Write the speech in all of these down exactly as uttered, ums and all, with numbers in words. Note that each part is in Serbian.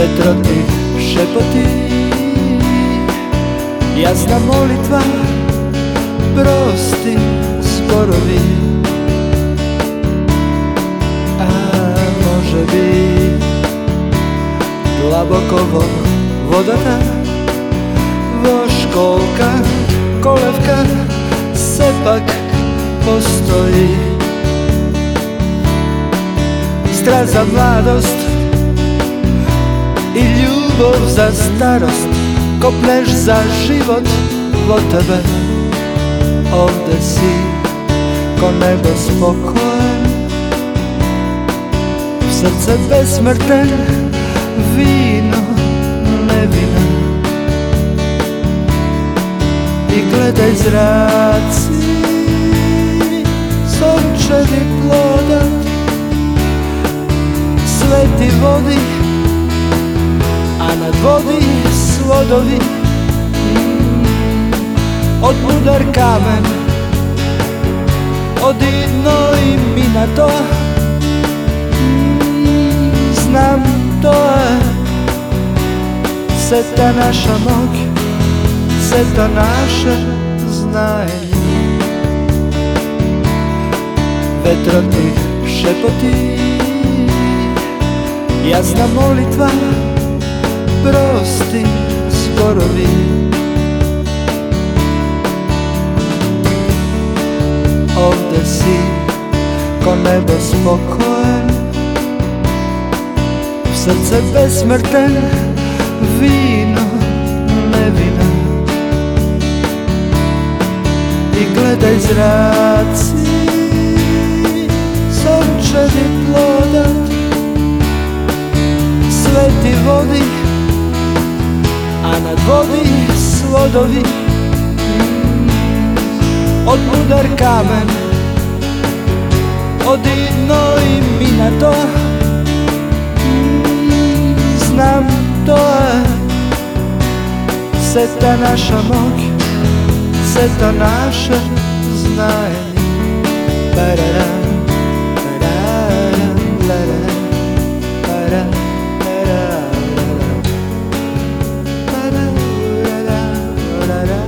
vetroti šepoti, jasna molitva, prosti zborovi. A može bit dlaboko vodata, vo školka, kolevka, sepak postoji. Strast za mladost i ljubav za starost, kopneš za život vo tebe. Ovde si ko nebo spokojen, srce besmrten, vino nevina. I gledaj zraci, sončevi plodat, sveti vodi, a nad vodi svodovi. Od mudar kamen, od idno i mina to, znam to je seta naša nog, seta naše znanje. Vetroti šepoti, jasna molitva, prosti zborovi. Ovde si ko nebo spokojen, srce besmrten, vino nevina. I gledaj zraci, sončevi plodat, sveti vodi, a nad vodi svodovi. Od mudar kamen, od idno i mina to, znam to je seta naša nog, seta naše znanje. Pararam, pararam, pararam, pararam, pararam, pararam,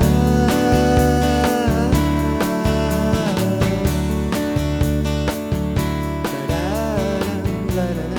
pararam.